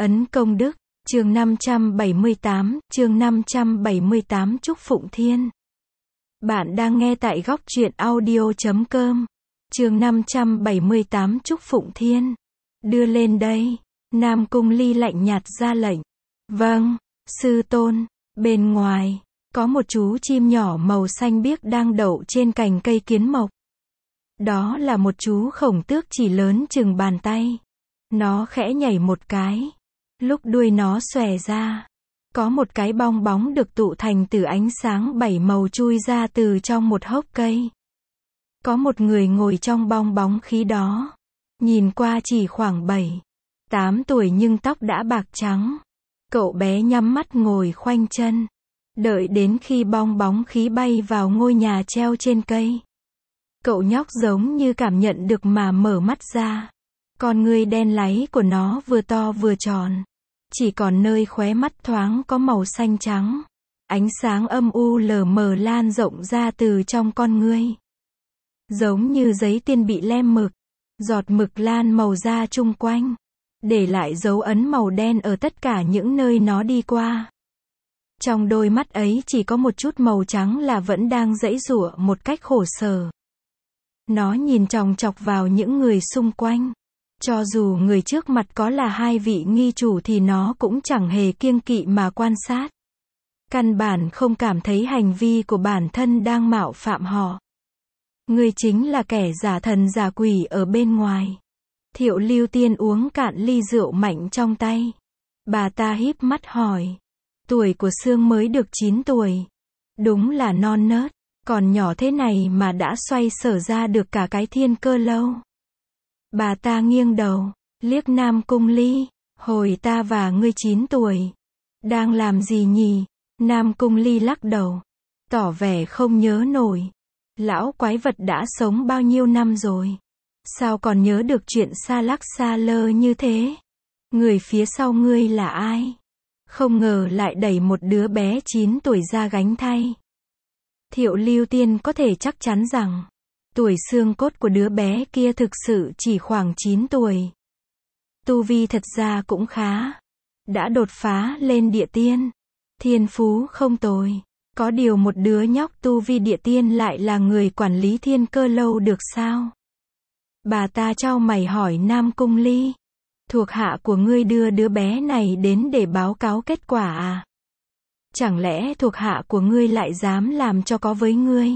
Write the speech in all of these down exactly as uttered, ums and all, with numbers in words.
Ấn công đức, chương năm trăm bảy mươi tám, chương năm trăm bảy mươi tám Trúc Phụng Thiên. Bạn đang nghe tại góc truyện audio chấm com. Chương năm trăm bảy mươi tám Trúc Phụng Thiên. Đưa lên đây. Nam Cung Ly lạnh nhạt ra lệnh. Vâng, sư tôn. Bên ngoài, có một chú chim nhỏ màu xanh biếc đang đậu trên cành cây kiến mộc. Đó là một chú khổng tước chỉ lớn chừng bàn tay. Nó khẽ nhảy một cái. Lúc đuôi nó xòe ra, có một cái bong bóng được tụ thành từ ánh sáng bảy màu chui ra từ trong một hốc cây. Có một người ngồi trong bong bóng khí đó. Nhìn qua chỉ khoảng bảy, tám tuổi nhưng tóc đã bạc trắng. Cậu bé nhắm mắt ngồi khoanh chân. Đợi đến khi bong bóng khí bay vào ngôi nhà treo trên cây. Cậu nhóc giống như cảm nhận được mà mở mắt ra. Con ngươi đen láy của nó vừa to vừa tròn. Chỉ còn nơi khóe mắt thoáng có màu xanh trắng. Ánh sáng âm u lờ mờ lan rộng ra từ trong con ngươi. Giống như giấy tiên bị lem mực. Giọt mực lan màu ra chung quanh. Để lại dấu ấn màu đen ở tất cả những nơi nó đi qua. Trong đôi mắt ấy chỉ có một chút màu trắng là vẫn đang giãy giụa một cách khổ sở. Nó nhìn chòng chọc vào những người xung quanh. Cho dù người trước mặt có là hai vị nghi chủ thì nó cũng chẳng hề kiêng kỵ mà quan sát. Căn bản không cảm thấy hành vi của bản thân đang mạo phạm họ. Người chính là kẻ giả thần giả quỷ ở bên ngoài. Thiệu Lưu Tiên uống cạn ly rượu mạnh trong tay. Bà ta híp mắt hỏi. Tuổi của Sương mới được chín tuổi. Đúng là non nớt. Còn nhỏ thế này mà đã xoay sở ra được cả cái thiên cơ lâu. Bà ta nghiêng đầu, liếc Nam Cung Ly. Hồi ta và ngươi chín tuổi. Đang làm gì nhỉ? Nam Cung Ly lắc đầu. Tỏ vẻ không nhớ nổi. Lão quái vật đã sống bao nhiêu năm rồi. Sao còn nhớ được chuyện xa lắc xa lơ như thế? Người phía sau ngươi là ai? Không ngờ lại đẩy một đứa bé chín tuổi ra gánh thay. Thiệu Lưu Tiên có thể chắc chắn rằng, tuổi xương cốt của đứa bé kia thực sự chỉ khoảng chín tuổi. Tu vi thật ra cũng khá. Đã đột phá lên địa tiên. Thiên phú không tồi. Có điều một đứa nhóc tu vi địa tiên lại là người quản lý thiên cơ lâu được sao? Bà ta chau mày hỏi Nam Cung Ly. Thuộc hạ của ngươi đưa đứa bé này đến để báo cáo kết quả à? Chẳng lẽ thuộc hạ của ngươi lại dám làm cho có với ngươi?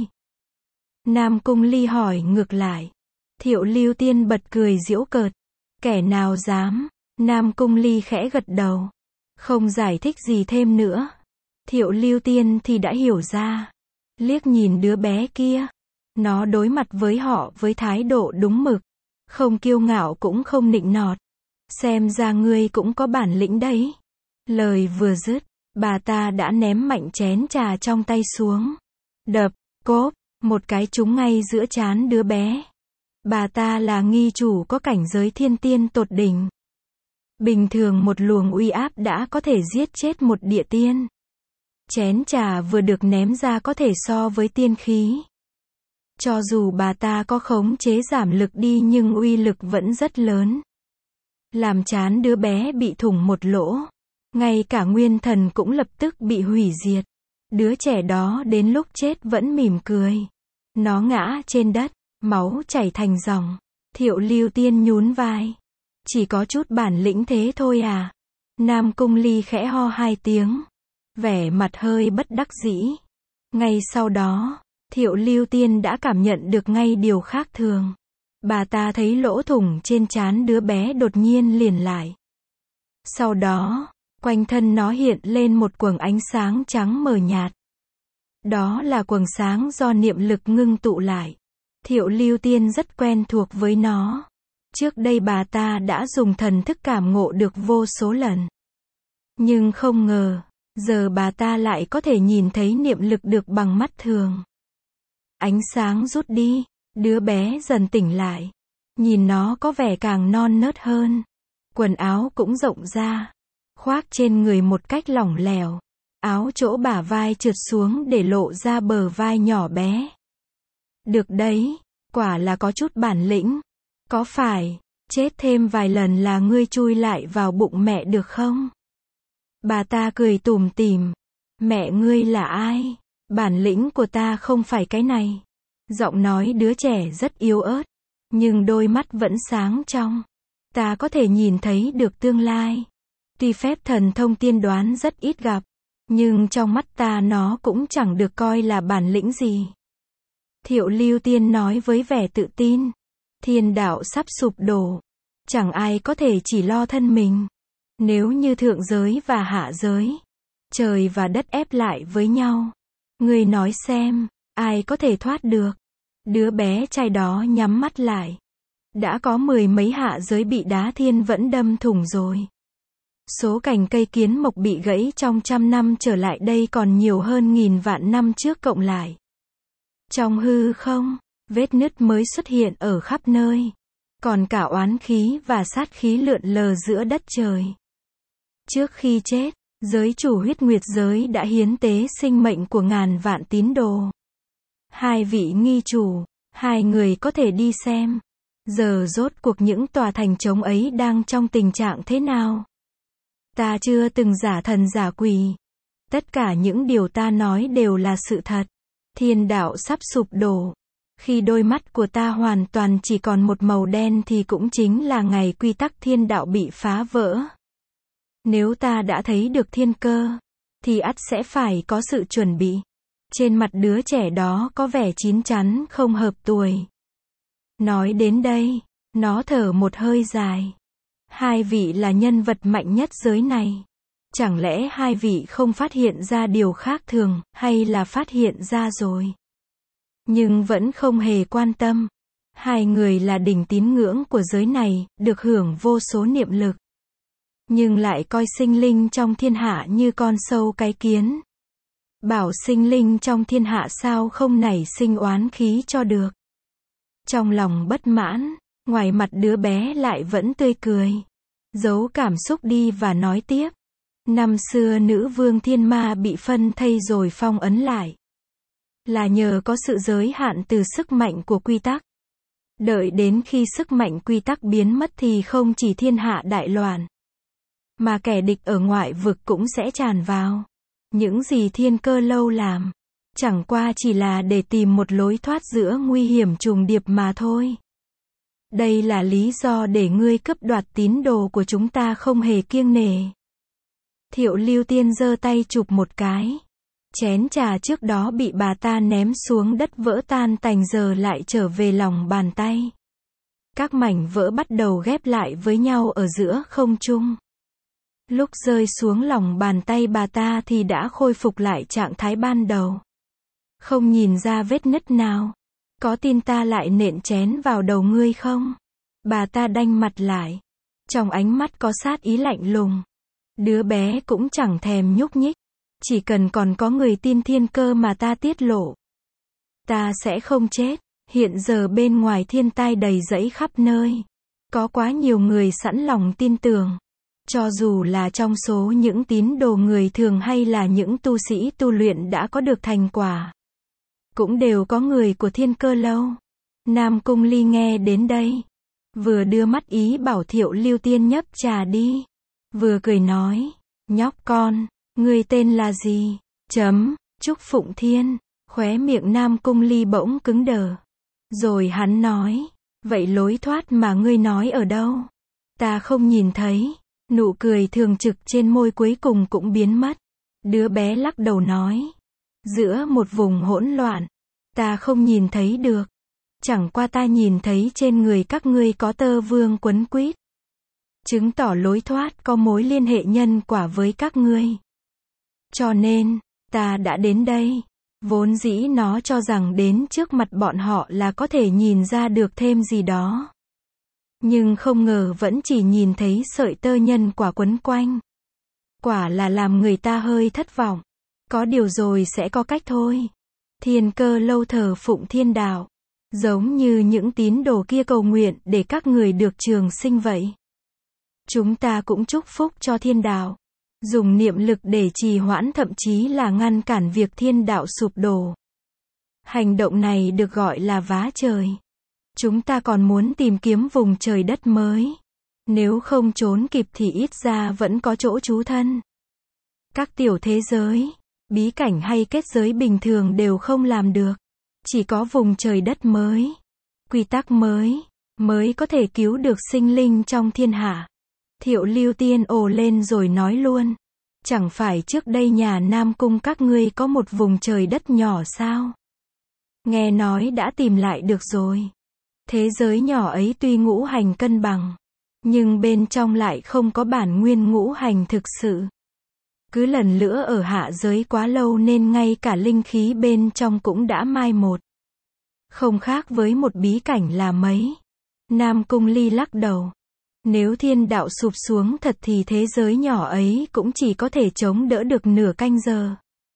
Nam Cung Ly hỏi ngược lại. Thiệu Lưu Tiên bật cười giễu cợt. Kẻ nào dám? Nam Cung Ly khẽ gật đầu. Không giải thích gì thêm nữa. Thiệu Lưu Tiên thì đã hiểu ra. Liếc nhìn đứa bé kia. Nó đối mặt với họ với thái độ đúng mực. Không kiêu ngạo cũng không nịnh nọt. Xem ra ngươi cũng có bản lĩnh đấy. Lời vừa dứt, bà ta đã ném mạnh chén trà trong tay xuống. Đập, cốp, một cái trúng ngay giữa trán đứa bé. Bà ta là nghi chủ có cảnh giới thiên tiên tột đỉnh. Bình thường một luồng uy áp đã có thể giết chết một địa tiên. Chén trà vừa được ném ra có thể so với tiên khí. Cho dù bà ta có khống chế giảm lực đi nhưng uy lực vẫn rất lớn. Làm trán đứa bé bị thủng một lỗ. Ngay cả nguyên thần cũng lập tức bị hủy diệt. Đứa trẻ đó đến lúc chết vẫn mỉm cười. Nó ngã trên đất, máu chảy thành dòng. Thiệu Lưu Tiên nhún vai. Chỉ có chút bản lĩnh thế thôi à? Nam Cung Ly khẽ ho hai tiếng. Vẻ mặt hơi bất đắc dĩ. Ngay sau đó, Thiệu Lưu Tiên đã cảm nhận được ngay điều khác thường. Bà ta thấy lỗ thủng trên trán đứa bé đột nhiên liền lại. Sau đó, quanh thân nó hiện lên một quầng ánh sáng trắng mờ nhạt. Đó là quầng sáng do niệm lực ngưng tụ lại. Thiệu Lưu Tiên rất quen thuộc với nó. Trước đây bà ta đã dùng thần thức cảm ngộ được vô số lần. Nhưng không ngờ, giờ bà ta lại có thể nhìn thấy niệm lực được bằng mắt thường. Ánh sáng rút đi, đứa bé dần tỉnh lại. Nhìn nó có vẻ càng non nớt hơn. Quần áo cũng rộng ra. Khoác trên người một cách lỏng lẻo. Áo chỗ bả vai trượt xuống để lộ ra bờ vai nhỏ bé. Được đấy, quả là có chút bản lĩnh. Có phải, chết thêm vài lần là ngươi chui lại vào bụng mẹ được không? Bà ta cười tủm tỉm. Mẹ ngươi là ai? Bản lĩnh của ta không phải cái này. Giọng nói đứa trẻ rất yếu ớt, nhưng đôi mắt vẫn sáng trong. Ta có thể nhìn thấy được tương lai. Tuy phép thần thông tiên đoán rất ít gặp, nhưng trong mắt ta nó cũng chẳng được coi là bản lĩnh gì. Thiệu Lưu Tiên nói với vẻ tự tin. Thiên đạo sắp sụp đổ. Chẳng ai có thể chỉ lo thân mình. Nếu như thượng giới và hạ giới, trời và đất ép lại với nhau, ngươi nói xem, ai có thể thoát được? Đứa bé trai đó nhắm mắt lại. Đã có mười mấy hạ giới bị đá thiên vẫn đâm thủng rồi. Số cành cây kiến mộc bị gãy trong trăm năm trở lại đây còn nhiều hơn nghìn vạn năm trước cộng lại. Trong hư không, vết nứt mới xuất hiện ở khắp nơi. Còn cả oán khí và sát khí lượn lờ giữa đất trời. Trước khi chết, giới chủ huyết nguyệt giới đã hiến tế sinh mệnh của ngàn vạn tín đồ. Hai vị nghi chủ, hai người có thể đi xem. Giờ rốt cuộc những tòa thành trống ấy đang trong tình trạng thế nào? Ta chưa từng giả thần giả quỷ. Tất cả những điều ta nói đều là sự thật. Thiên đạo sắp sụp đổ. Khi đôi mắt của ta hoàn toàn chỉ còn một màu đen thì cũng chính là ngày quy tắc thiên đạo bị phá vỡ. Nếu ta đã thấy được thiên cơ, thì ắt sẽ phải có sự chuẩn bị. Trên mặt đứa trẻ đó có vẻ chín chắn không hợp tuổi. Nói đến đây, nó thở một hơi dài. Hai vị là nhân vật mạnh nhất giới này. Chẳng lẽ hai vị không phát hiện ra điều khác thường, hay là phát hiện ra rồi? Nhưng vẫn không hề quan tâm. Hai người là đỉnh tín ngưỡng của giới này, được hưởng vô số niệm lực. Nhưng lại coi sinh linh trong thiên hạ như con sâu cái kiến. Bảo sinh linh trong thiên hạ sao không nảy sinh oán khí cho được. Trong lòng bất mãn, ngoài mặt đứa bé lại vẫn tươi cười. Giấu cảm xúc đi và nói tiếp. Năm xưa nữ vương thiên ma bị phân thây rồi phong ấn lại. Là nhờ có sự giới hạn từ sức mạnh của quy tắc. Đợi đến khi sức mạnh quy tắc biến mất thì không chỉ thiên hạ đại loạn, mà kẻ địch ở ngoại vực cũng sẽ tràn vào. Những gì thiên cơ lâu làm, chẳng qua chỉ là để tìm một lối thoát giữa nguy hiểm trùng điệp mà thôi. Đây là lý do để ngươi cướp đoạt tín đồ của chúng ta không hề kiêng nể. Thiệu Lưu Tiên giơ tay chụp một cái. Chén trà trước đó bị bà ta ném xuống đất vỡ tan tành giờ lại trở về lòng bàn tay. Các mảnh vỡ bắt đầu ghép lại với nhau ở giữa không trung. Lúc rơi xuống lòng bàn tay bà ta thì đã khôi phục lại trạng thái ban đầu. Không nhìn ra vết nứt nào. Có tin ta lại nện chén vào đầu ngươi không? Bà ta đanh mặt lại. Trong ánh mắt có sát ý lạnh lùng. Đứa bé cũng chẳng thèm nhúc nhích. Chỉ cần còn có người tin thiên cơ mà ta tiết lộ, ta sẽ không chết. Hiện giờ bên ngoài thiên tai đầy rẫy khắp nơi. Có quá nhiều người sẵn lòng tin tưởng. Cho dù là trong số những tín đồ người thường hay là những tu sĩ tu luyện đã có được thành quả, cũng đều có người của thiên cơ lâu. Nam Cung Ly nghe đến đây, vừa đưa mắt ý bảo Thiệu Lưu Tiên nhấp trà đi, vừa cười nói, nhóc con, ngươi tên là gì? Chấm, Trúc Phụng Thiên. Khóe miệng Nam Cung Ly bỗng cứng đờ. Rồi hắn nói, vậy lối thoát mà ngươi nói ở đâu? Ta không nhìn thấy. Nụ cười thường trực trên môi cuối cùng cũng biến mất. Đứa bé lắc đầu nói, giữa một vùng hỗn loạn, ta không nhìn thấy được. Chẳng qua ta nhìn thấy trên người các ngươi có tơ vương quấn quýt, chứng tỏ lối thoát có mối liên hệ nhân quả với các ngươi. Cho nên, ta đã đến đây. Vốn dĩ nó cho rằng đến trước mặt bọn họ là có thể nhìn ra được thêm gì đó. Nhưng không ngờ vẫn chỉ nhìn thấy sợi tơ nhân quả quấn quanh. Quả là làm người ta hơi thất vọng. Có điều rồi sẽ có cách thôi. Thiên cơ lâu thờ phụng thiên đạo. Giống như những tín đồ kia cầu nguyện để các người được trường sinh vậy. Chúng ta cũng chúc phúc cho thiên đạo. Dùng niệm lực để trì hoãn thậm chí là ngăn cản việc thiên đạo sụp đổ. Hành động này được gọi là vá trời. Chúng ta còn muốn tìm kiếm vùng trời đất mới. Nếu không trốn kịp thì ít ra vẫn có chỗ trú thân. Các tiểu thế giới, bí cảnh hay kết giới bình thường đều không làm được. Chỉ có vùng trời đất mới, quy tắc mới, mới có thể cứu được sinh linh trong thiên hạ. Thiệu Lưu Tiên ồ lên rồi nói luôn. Chẳng phải trước đây nhà Nam Cung các ngươi có một vùng trời đất nhỏ sao? Nghe nói đã tìm lại được rồi. Thế giới nhỏ ấy tuy ngũ hành cân bằng, nhưng bên trong lại không có bản nguyên ngũ hành thực sự. Cứ lần lữa ở hạ giới quá lâu nên ngay cả linh khí bên trong cũng đã mai một. Không khác với một bí cảnh là mấy. Nam Cung Ly lắc đầu. Nếu thiên đạo sụp xuống thật thì thế giới nhỏ ấy cũng chỉ có thể chống đỡ được nửa canh giờ.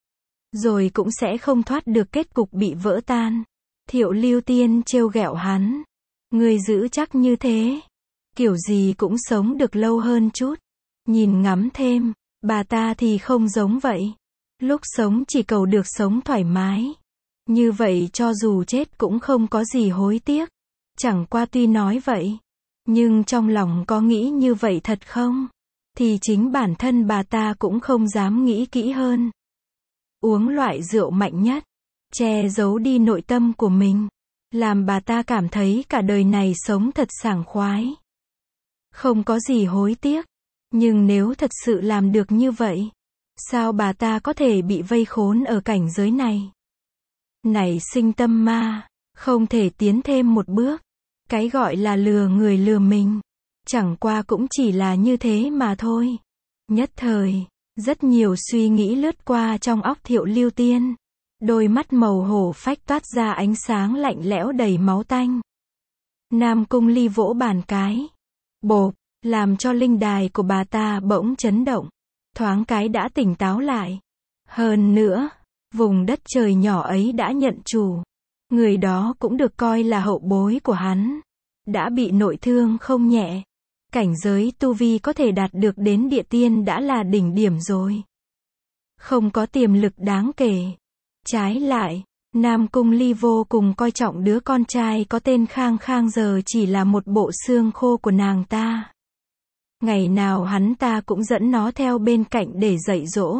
Rồi cũng sẽ không thoát được kết cục bị vỡ tan. Thiệu Lưu Tiên trêu ghẹo hắn. Ngươi giữ chắc như thế. Kiểu gì cũng sống được lâu hơn chút. Nhìn ngắm thêm, bà ta thì không giống vậy. Lúc sống chỉ cầu được sống thoải mái. Như vậy cho dù chết cũng không có gì hối tiếc. Chẳng qua tuy nói vậy, nhưng trong lòng có nghĩ như vậy thật không? Thì chính bản thân bà ta cũng không dám nghĩ kỹ hơn. Uống loại rượu mạnh nhất, che giấu đi nội tâm của mình, làm bà ta cảm thấy cả đời này sống thật sảng khoái. Không có gì hối tiếc. Nhưng nếu thật sự làm được như vậy, sao bà ta có thể bị vây khốn ở cảnh giới này? Nảy sinh tâm ma, không thể tiến thêm một bước. Cái gọi là lừa người lừa mình, chẳng qua cũng chỉ là như thế mà thôi. Nhất thời, rất nhiều suy nghĩ lướt qua trong óc Thiệu Lưu Tiên. Đôi mắt màu hổ phách toát ra ánh sáng lạnh lẽo đầy máu tanh. Nam Cung Ly vỗ bàn cái. Bộp, làm cho linh đài của bà ta bỗng chấn động. Thoáng cái đã tỉnh táo lại. Hơn nữa, vùng đất trời nhỏ ấy đã nhận chủ. Người đó cũng được coi là hậu bối của hắn. Đã bị nội thương không nhẹ. Cảnh giới tu vi có thể đạt được đến địa tiên đã là đỉnh điểm rồi. Không có tiềm lực đáng kể. Trái lại, Nam Cung Ly vô cùng coi trọng đứa con trai có tên Khang Khang giờ chỉ là một bộ xương khô của nàng ta. Ngày nào hắn ta cũng dẫn nó theo bên cạnh để dạy dỗ.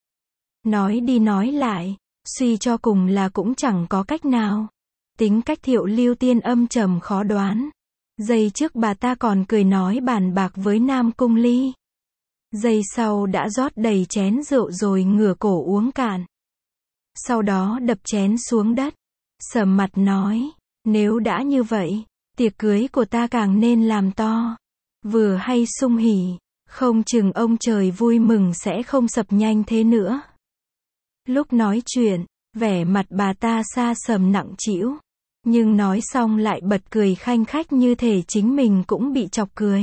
Nói đi nói lại, suy cho cùng là cũng chẳng có cách nào. Tính cách Thiệu Lưu Tiên âm trầm khó đoán. Giây trước bà ta còn cười nói bàn bạc với Nam Cung Ly. Giây sau đã rót đầy chén rượu rồi ngửa cổ uống cạn. Sau đó đập chén xuống đất. Sầm mặt nói, nếu đã như vậy, tiệc cưới của ta càng nên làm to. Vừa hay sung hỉ, không chừng ông trời vui mừng sẽ không sập nhanh thế nữa. Lúc nói chuyện, vẻ mặt bà ta xa sầm nặng trĩu. Nhưng nói xong lại bật cười khanh khách như thể chính mình cũng bị chọc cười.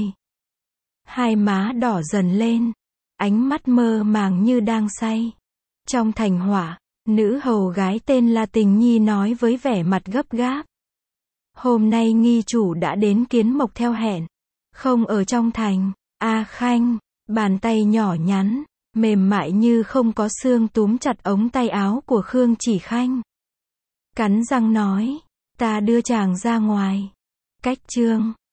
Hai má đỏ dần lên, ánh mắt mơ màng như đang say. Trong thành hỏa, nữ hầu gái tên là Tình Nhi nói với vẻ mặt gấp gáp. Hôm nay nghi chủ đã đến Kiến Mộc theo hẹn. Không ở trong thành. A Khanh, bàn tay nhỏ nhắn, mềm mại như không có xương túm chặt ống tay áo của Khương Chỉ Khanh. Cắn răng nói, ta đưa chàng ra ngoài. Cách chương